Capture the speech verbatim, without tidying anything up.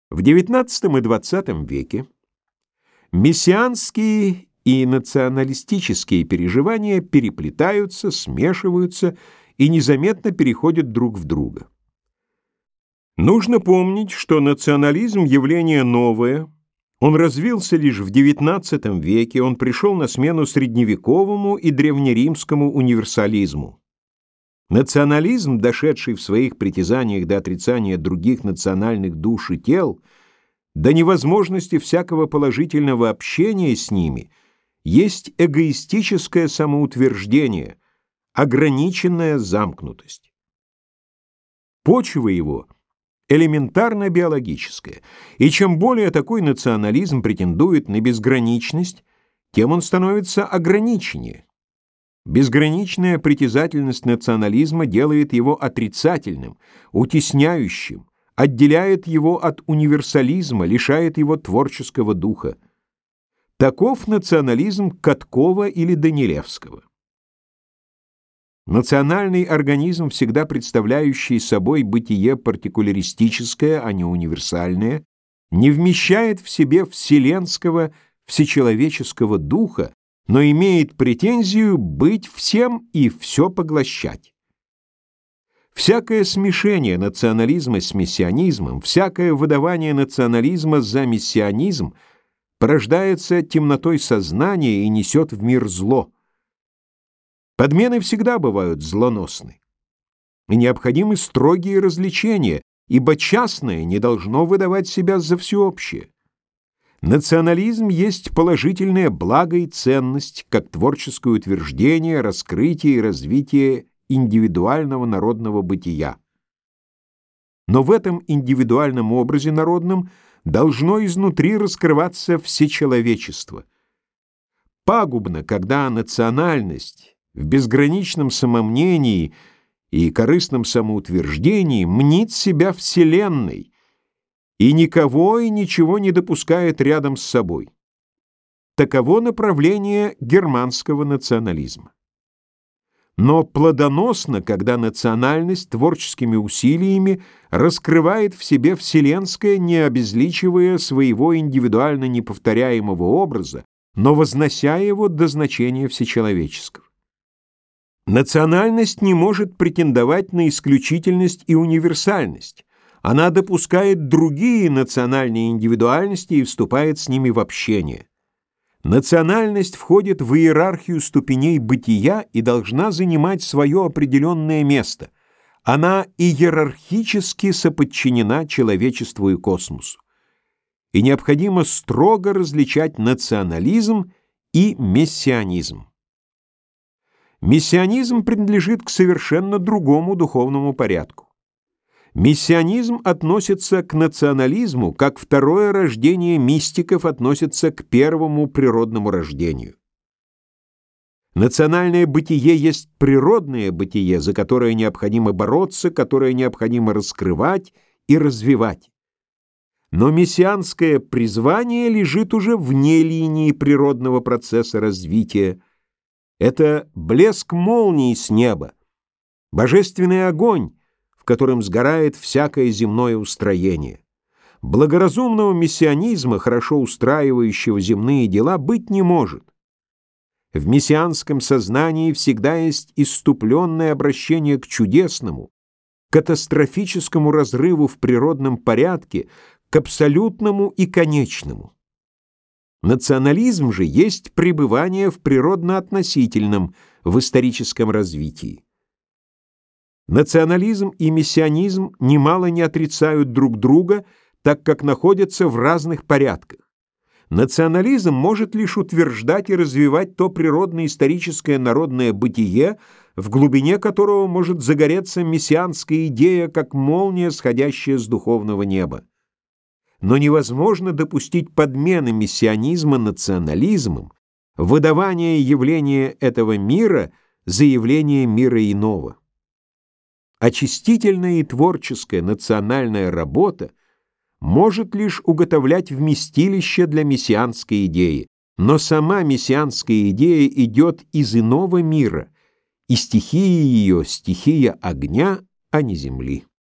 В девятнадцатом и двадцатом веке мессианские и националистические переживания переплетаются, смешиваются и незаметно переходят друг в друга. Нужно помнить, что национализм – явление новое, он развился лишь в девятнадцатом веке, он пришел на смену средневековому и древнеримскому универсализму. Национализм, дошедший в своих притязаниях до отрицания других национальных душ и тел, до невозможности всякого положительного общения с ними, есть эгоистическое самоутверждение, ограниченная замкнутость. Почва его элементарно биологическая, и чем более такой национализм претендует на безграничность, тем он становится ограниченнее. Безграничная притязательность национализма делает его отрицательным, утесняющим, отделяет его от универсализма, лишает его творческого духа. Таков национализм Каткова или Данилевского. Национальный организм, всегда представляющий собой бытие партикуляристическое, а не универсальное, не вмещает в себе вселенского, всечеловеческого духа, но имеет претензию быть всем и все поглощать. Всякое смешение национализма с мессианизмом, всякое выдавание национализма за мессианизм порождается темнотой сознания и несет в мир зло. Подмены всегда бывают злоносны. И необходимы строгие различения, ибо частное не должно выдавать себя за всеобщее. Национализм есть положительное благо и ценность, как творческое утверждение, раскрытие и развитие индивидуального народного бытия. Но в этом индивидуальном образе народном должно изнутри раскрываться всечеловечество. Пагубно, когда национальность в безграничном самомнении и корыстном самоутверждении мнит себя вселенной, и никого и ничего не допускает рядом с собой. Таково направление германского национализма. Но плодоносно, когда национальность творческими усилиями раскрывает в себе вселенское, не обезличивая своего индивидуально неповторяемого образа, но вознося его до значения всечеловеческого. Национальность не может претендовать на исключительность и универсальность. Она допускает другие национальные индивидуальности и вступает с ними в общение. Национальность входит в иерархию ступеней бытия и должна занимать свое определенное место. Она иерархически соподчинена человечеству и космосу. И необходимо строго различать национализм и мессианизм. Мессианизм принадлежит к совершенно другому духовному порядку. Мессианизм относится к национализму, как второе рождение мистиков относится к первому природному рождению. Национальное бытие есть природное бытие, за которое необходимо бороться, которое необходимо раскрывать и развивать. Но мессианское призвание лежит уже вне линии природного процесса развития. Это блеск молнии с неба, божественный огонь, в котором сгорает всякое земное устроение. Благоразумного мессианизма, хорошо устраивающего земные дела, быть не может. В мессианском сознании всегда есть исступленное обращение к чудесному, катастрофическому разрыву в природном порядке, к абсолютному и конечному. Национализм же есть пребывание в природно-относительном, в историческом развитии. Национализм и мессианизм немало не отрицают друг друга, так как находятся в разных порядках. Национализм может лишь утверждать и развивать то природно-историческое народное бытие, в глубине которого может загореться мессианская идея, как молния, сходящая с духовного неба. Но невозможно допустить подмены мессианизма национализмом, выдавание явления этого мира за явление мира иного. Очистительная и творческая национальная работа может лишь уготовлять вместилище для мессианской идеи, но сама мессианская идея идет из иного мира, и стихия ее — стихия огня, а не земли.